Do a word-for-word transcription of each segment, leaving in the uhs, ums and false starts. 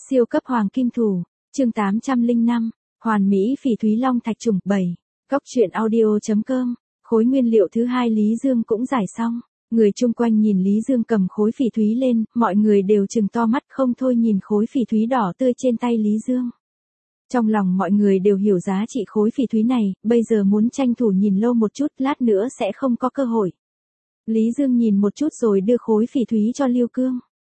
Siêu cấp hoàng kim thủ, chương tám trăm lẻ năm, hoàn mỹ phỉ thúy long thạch trùng bảy. Góc truyện audio.com, khối nguyên liệu thứ hai Lý Dương cũng giải xong. Người chung quanh nhìn Lý Dương cầm khối phỉ thúy lên, mọi người đều trừng to mắt không thôi nhìn khối phỉ thúy đỏ tươi trên tay Lý Dương. Trong lòng mọi người đều hiểu giá trị khối phỉ thúy này, bây giờ muốn tranh thủ nhìn lâu một chút, lát nữa sẽ không có cơ hội. Lý Dương nhìn một chút rồi đưa khối phỉ thúy cho Lưu Cương.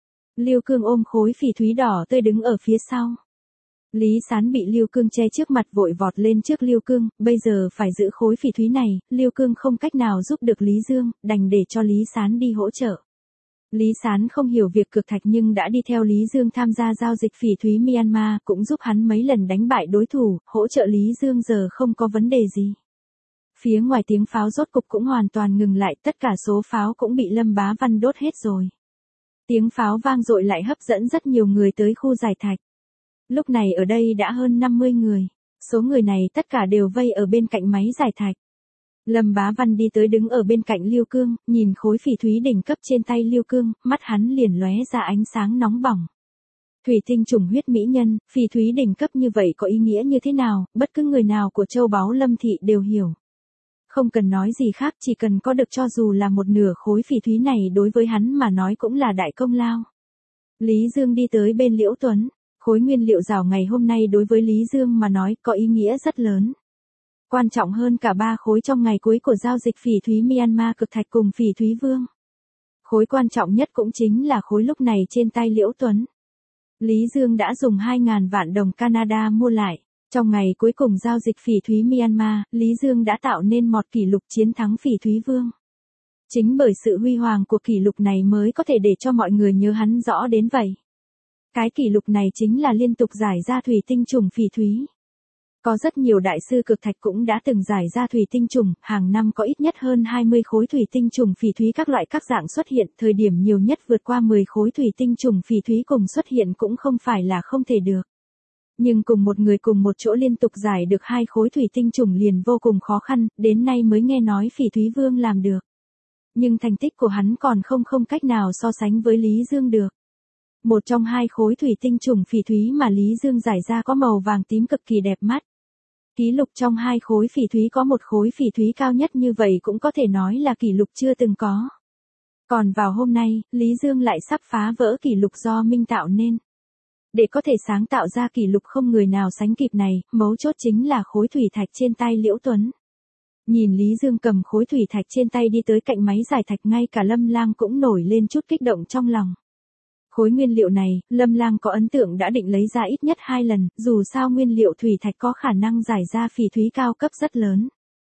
Lưu Cương ôm khối phỉ thúy đỏ tươi đứng ở phía sau. Lý Sán bị Lưu Cương che trước mặt vội vọt lên trước Lưu Cương, bây giờ phải giữ khối phỉ thúy này, Lưu Cương không cách nào giúp được Lý Dương, đành để cho Lý Sán đi hỗ trợ. Lý Sán không hiểu việc cược thạch nhưng đã đi theo Lý Dương tham gia giao dịch phỉ thúy Myanmar, cũng giúp hắn mấy lần đánh bại đối thủ, hỗ trợ Lý Dương giờ không có vấn đề gì. Phía ngoài tiếng pháo rốt cục cũng hoàn toàn ngừng lại, tất cả số pháo cũng bị Lâm Bá Văn đốt hết rồi. Tiếng pháo vang dội lại hấp dẫn rất nhiều người tới khu giải thạch. Lúc này ở đây đã hơn năm mươi người, số người này tất cả đều vây ở bên cạnh máy giải thạch. Lâm Bá Văn đi tới đứng ở bên cạnh Lưu Cương, nhìn khối phỉ thúy đỉnh cấp trên tay Lưu Cương, mắt hắn liền lóe ra ánh sáng nóng bỏng. Thủy tinh trùng huyết mỹ nhân, phỉ thúy đỉnh cấp như vậy có ý nghĩa như thế nào, bất cứ người nào của châu báu Lâm thị đều hiểu. Không cần nói gì khác, chỉ cần có được cho dù là một nửa khối phỉ thúy này đối với hắn mà nói cũng là đại công lao. Lý Dương đi tới bên Liễu Tuấn, khối nguyên liệu rào ngày hôm nay đối với Lý Dương mà nói có ý nghĩa rất lớn. Quan trọng hơn cả ba khối trong ngày cuối của giao dịch phỉ thúy Myanmar cực thạch cùng phỉ thúy vương. Khối quan trọng nhất cũng chính là khối lúc này trên tay Liễu Tuấn. Lý Dương đã dùng hai nghìn vạn đồng Canada mua lại. Trong ngày cuối cùng giao dịch phỉ thúy Myanmar, Lý Dương đã tạo nên một kỷ lục chiến thắng phỉ thúy vương. Chính bởi sự huy hoàng của kỷ lục này mới có thể để cho mọi người nhớ hắn rõ đến vậy. Cái kỷ lục này chính là liên tục giải ra thủy tinh trùng phỉ thúy. Có rất nhiều đại sư cực thạch cũng đã từng giải ra thủy tinh trùng, hàng năm có ít nhất hơn hai mươi khối thủy tinh trùng phỉ thúy các loại các dạng xuất hiện, thời điểm nhiều nhất vượt qua mười khối thủy tinh trùng phỉ thúy cùng xuất hiện cũng không phải là không thể được. Nhưng cùng một người cùng một chỗ liên tục giải được hai khối thủy tinh trùng liền vô cùng khó khăn, đến nay mới nghe nói phỉ thúy vương làm được. Nhưng thành tích của hắn còn không không cách nào so sánh với Lý Dương được. Một trong hai khối thủy tinh trùng phỉ thúy mà Lý Dương giải ra có màu vàng tím cực kỳ đẹp mắt. Kỷ lục trong hai khối phỉ thúy có một khối phỉ thúy cao nhất như vậy cũng có thể nói là kỷ lục chưa từng có. Còn vào hôm nay, Lý Dương lại sắp phá vỡ kỷ lục do Minh tạo nên. Để có thể sáng tạo ra kỷ lục không người nào sánh kịp này, mấu chốt chính là khối thủy thạch trên tay Liễu Tuấn. Nhìn Lý Dương cầm khối thủy thạch trên tay đi tới cạnh máy giải thạch, ngay cả Lâm Lang cũng nổi lên chút kích động trong lòng. Khối nguyên liệu này, Lâm Lang có ấn tượng đã định lấy ra ít nhất hai lần, dù sao nguyên liệu thủy thạch có khả năng giải ra phỉ thúy cao cấp rất lớn.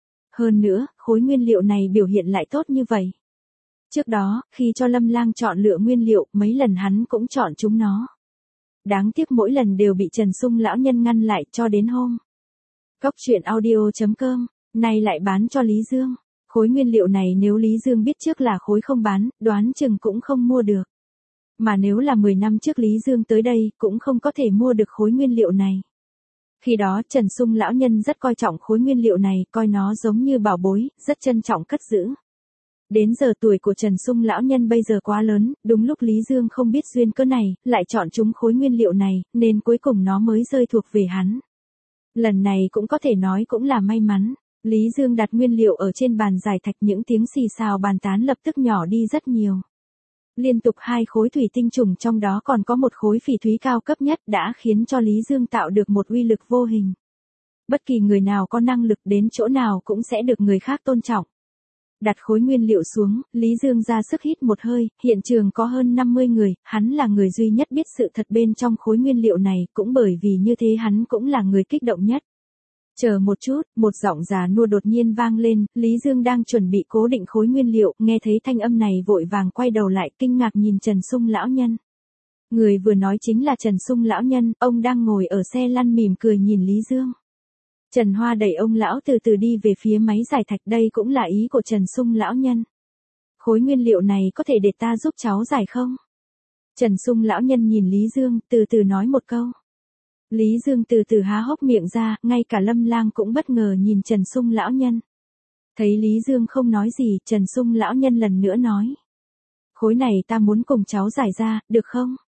Hơn nữa, khối nguyên liệu này biểu hiện lại tốt như vậy. Trước đó, khi cho Lâm Lang chọn lựa nguyên liệu, mấy lần hắn cũng chọn chúng nó. Đáng tiếc mỗi lần đều bị Trần Sung lão nhân ngăn lại cho đến hôm. Góc truyện audio.com, nay lại bán cho Lý Dương. Khối nguyên liệu này nếu Lý Dương biết trước là khối không bán, đoán chừng cũng không mua được. Mà nếu là mười năm trước Lý Dương tới đây, cũng không có thể mua được khối nguyên liệu này. Khi đó Trần Sung lão nhân rất coi trọng khối nguyên liệu này, coi nó giống như bảo bối, rất trân trọng cất giữ. Đến giờ tuổi của Trần Sung lão nhân bây giờ quá lớn, đúng lúc Lý Dương không biết duyên cớ này, lại chọn chúng khối nguyên liệu này, nên cuối cùng nó mới rơi thuộc về hắn. Lần này cũng có thể nói cũng là may mắn. Lý Dương đặt nguyên liệu ở trên bàn giải thạch, những tiếng xì xào bàn tán lập tức nhỏ đi rất nhiều. Liên tục hai khối thủy tinh trùng trong đó còn có một khối phỉ thúy cao cấp nhất đã khiến cho Lý Dương tạo được một uy lực vô hình. Bất kỳ người nào có năng lực đến chỗ nào cũng sẽ được người khác tôn trọng. Đặt khối nguyên liệu xuống, Lý Dương ra sức hít một hơi, hiện trường có hơn năm mươi người, hắn là người duy nhất biết sự thật bên trong khối nguyên liệu này, cũng bởi vì như thế hắn cũng là người kích động nhất. Chờ một chút, một giọng già nua đột nhiên vang lên, Lý Dương đang chuẩn bị cố định khối nguyên liệu, nghe thấy thanh âm này vội vàng quay đầu lại kinh ngạc nhìn Trần Sung lão nhân. Người vừa nói chính là Trần Sung lão nhân, ông đang ngồi ở xe lăn mỉm cười nhìn Lý Dương. Trần Hoa đẩy ông lão từ từ đi về phía máy giải thạch, đây cũng là ý của Trần Sung lão nhân. Khối nguyên liệu này có thể để ta giúp cháu giải không? Trần Sung lão nhân nhìn Lý Dương, từ từ nói một câu. Lý Dương từ từ há hốc miệng ra, ngay cả Lâm Lang cũng bất ngờ nhìn Trần Sung lão nhân. Thấy Lý Dương không nói gì, Trần Sung lão nhân lần nữa nói. Khối này ta muốn cùng cháu giải ra, được không?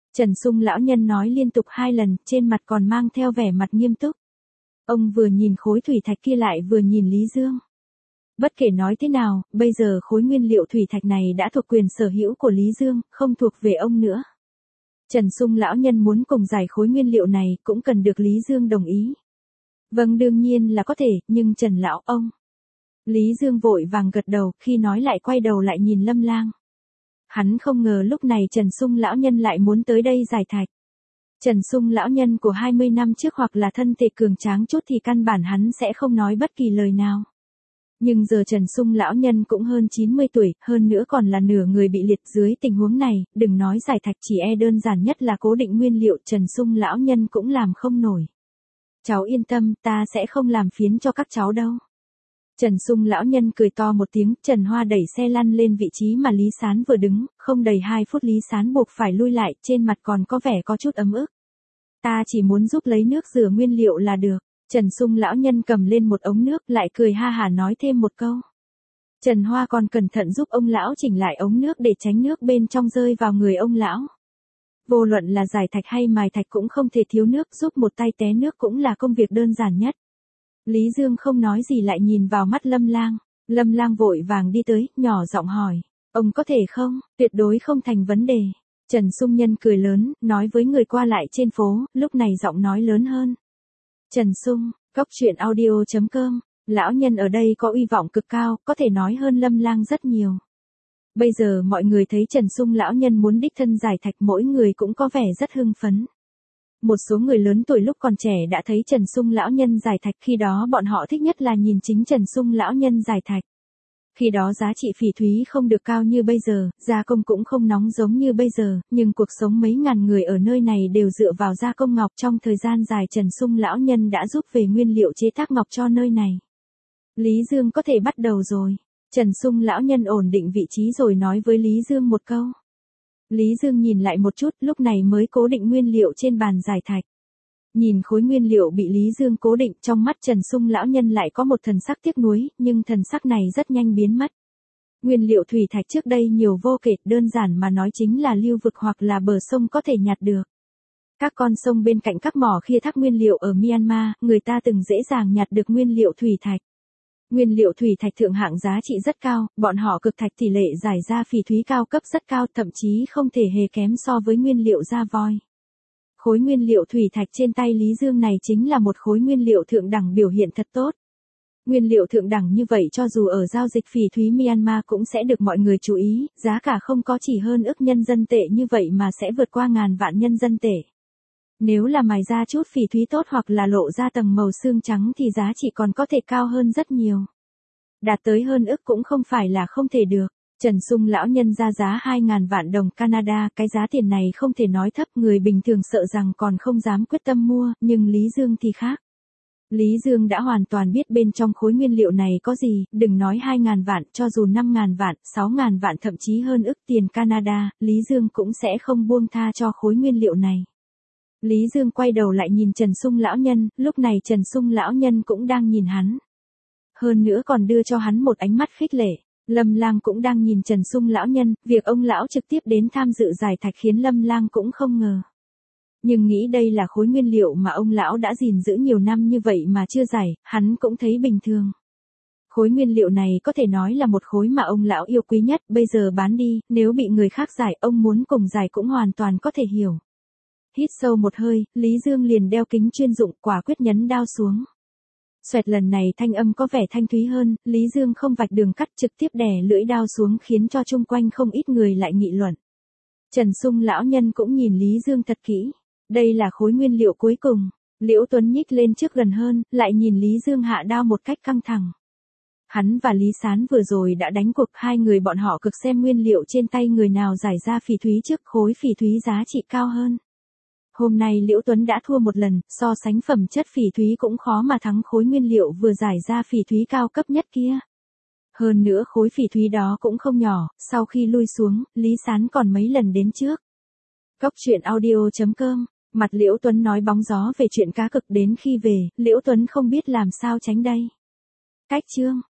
Trần Sung lão nhân nói liên tục hai lần, trên mặt còn mang theo vẻ mặt nghiêm túc. Ông vừa nhìn khối thủy thạch kia lại vừa nhìn Lý Dương. Bất kể nói thế nào, bây giờ khối nguyên liệu thủy thạch này đã thuộc quyền sở hữu của Lý Dương, không thuộc về ông nữa. Trần Sung lão nhân muốn cùng giải khối nguyên liệu này cũng cần được Lý Dương đồng ý. Vâng, đương nhiên là có thể, nhưng Trần lão ông. Lý Dương vội vàng gật đầu, khi nói lại quay đầu lại nhìn Lâm Lang. Hắn không ngờ lúc này Trần Sung lão nhân lại muốn tới đây giải thạch. Trần Sung lão nhân của hai mươi năm trước hoặc là thân thể cường tráng chút thì căn bản hắn sẽ không nói bất kỳ lời nào. Nhưng giờ Trần Sung lão nhân cũng hơn chín mươi tuổi, hơn nữa còn là nửa người bị liệt, dưới tình huống này, đừng nói giải thạch, chỉ e đơn giản nhất là cố định nguyên liệu Trần Sung lão nhân cũng làm không nổi. Cháu yên tâm, ta sẽ không làm phiến cho các cháu đâu. Trần Sung lão nhân cười to một tiếng, Trần Hoa đẩy xe lăn lên vị trí mà Lý Sán vừa đứng, không đầy hai phút Lý Sán buộc phải lui lại, trên mặt còn có vẻ có chút ấm ức. Ta chỉ muốn giúp lấy nước rửa nguyên liệu là được. Trần Sung lão nhân cầm lên một ống nước, lại cười ha hả nói thêm một câu. Trần Hoa còn cẩn thận giúp ông lão chỉnh lại ống nước để tránh nước bên trong rơi vào người ông lão. Vô luận là giải thạch hay mài thạch cũng không thể thiếu nước, giúp một tay té nước cũng là công việc đơn giản nhất. Lý Dương không nói gì lại nhìn vào mắt Lâm Lang. Lâm Lang vội vàng đi tới, nhỏ giọng hỏi. Ông có thể không? Tuyệt đối không thành vấn đề. Trần Sung Nhân cười lớn, nói với người qua lại trên phố, lúc này giọng nói lớn hơn. Trần Sung, Cốc Truyện Audio chấm com, lão nhân ở đây có uy vọng cực cao, có thể nói hơn Lâm Lang rất nhiều. Bây giờ mọi người thấy Trần Sung lão nhân muốn đích thân giải thạch, mỗi người cũng có vẻ rất hưng phấn. Một số người lớn tuổi lúc còn trẻ đã thấy Trần Sung lão nhân giải thạch, khi đó bọn họ thích nhất là nhìn chính Trần Sung lão nhân giải thạch. Khi đó giá trị phỉ thúy không được cao như bây giờ, gia công cũng không nóng giống như bây giờ, nhưng cuộc sống mấy ngàn người ở nơi này đều dựa vào gia công ngọc. Trong thời gian dài Trần Sung lão nhân đã giúp về nguyên liệu chế tác ngọc cho nơi này. Lý Dương có thể bắt đầu rồi. Trần Sung lão nhân ổn định vị trí rồi nói với Lý Dương một câu. Lý Dương nhìn lại một chút, lúc này mới cố định nguyên liệu trên bàn giải thạch. Nhìn khối nguyên liệu bị Lý Dương cố định, trong mắt Trần Sung lão nhân lại có một thần sắc tiếc nuối, nhưng thần sắc này rất nhanh biến mất. Nguyên liệu thủy thạch trước đây nhiều vô kể, đơn giản mà nói chính là lưu vực hoặc là bờ sông có thể nhặt được. Các con sông bên cạnh các mỏ khai thác nguyên liệu ở Myanmar, người ta từng dễ dàng nhặt được nguyên liệu thủy thạch. Nguyên liệu thủy thạch thượng hạng giá trị rất cao, bọn họ cực thạch tỷ lệ giải ra phỉ thúy cao cấp rất cao, thậm chí không thể hề kém so với nguyên liệu da voi. Khối nguyên liệu thủy thạch trên tay Lý Dương này chính là một khối nguyên liệu thượng đẳng, biểu hiện thật tốt. Nguyên liệu thượng đẳng như vậy cho dù ở giao dịch phỉ thúy Myanmar cũng sẽ được mọi người chú ý, giá cả không có chỉ hơn ức nhân dân tệ như vậy mà sẽ vượt qua ngàn vạn nhân dân tệ. Nếu là mài ra chút phỉ thúy tốt hoặc là lộ ra tầng màu xương trắng thì giá trị còn có thể cao hơn rất nhiều. Đạt tới hơn ức cũng không phải là không thể được. Trần Sung lão nhân ra giá hai ngàn vạn đồng Canada, cái giá tiền này không thể nói thấp, người bình thường sợ rằng còn không dám quyết tâm mua, nhưng Lý Dương thì khác. Lý Dương đã hoàn toàn biết bên trong khối nguyên liệu này có gì, đừng nói hai ngàn vạn, cho dù năm ngàn vạn, sáu ngàn vạn thậm chí hơn ức tiền Canada, Lý Dương cũng sẽ không buông tha cho khối nguyên liệu này. Lý Dương quay đầu lại nhìn Trần Sung lão nhân, lúc này Trần Sung lão nhân cũng đang nhìn hắn. Hơn nữa còn đưa cho hắn một ánh mắt khích lệ. Lâm Lang cũng đang nhìn Trần Sung lão nhân, việc ông lão trực tiếp đến tham dự giải thạch khiến Lâm Lang cũng không ngờ. Nhưng nghĩ đây là khối nguyên liệu mà ông lão đã gìn giữ nhiều năm như vậy mà chưa giải, hắn cũng thấy bình thường. Khối nguyên liệu này có thể nói là một khối mà ông lão yêu quý nhất, bây giờ bán đi, nếu bị người khác giải, ông muốn cùng giải cũng hoàn toàn có thể hiểu. Hít sâu một hơi, Lý Dương liền đeo kính chuyên dụng, quả quyết nhấn đao xuống. Xoẹt, lần này thanh âm có vẻ thanh thúy hơn, Lý Dương không vạch đường cắt, trực tiếp đè lưỡi đao xuống khiến cho chung quanh không ít người lại nghị luận. Trần Sung lão nhân cũng nhìn Lý Dương thật kỹ. Đây là khối nguyên liệu cuối cùng. Liễu Tuấn nhích lên trước gần hơn, lại nhìn Lý Dương hạ đao một cách căng thẳng. Hắn và Lý Sán vừa rồi đã đánh cuộc, hai người bọn họ cực xem nguyên liệu trên tay người nào giải ra phỉ thúy trước, khối phỉ thúy giá trị cao hơn. Hôm nay Liễu Tuấn đã thua một lần, so sánh phẩm chất phỉ thúy cũng khó mà thắng khối nguyên liệu vừa giải ra phỉ thúy cao cấp nhất kia. Hơn nữa khối phỉ thúy đó cũng không nhỏ, sau khi lui xuống, Lý Sán còn mấy lần đến trước. Cốc Truyện Audio chấm com, mặt Liễu Tuấn nói bóng gió về chuyện cá cực, đến khi về, Liễu Tuấn không biết làm sao tránh đây. Cách chương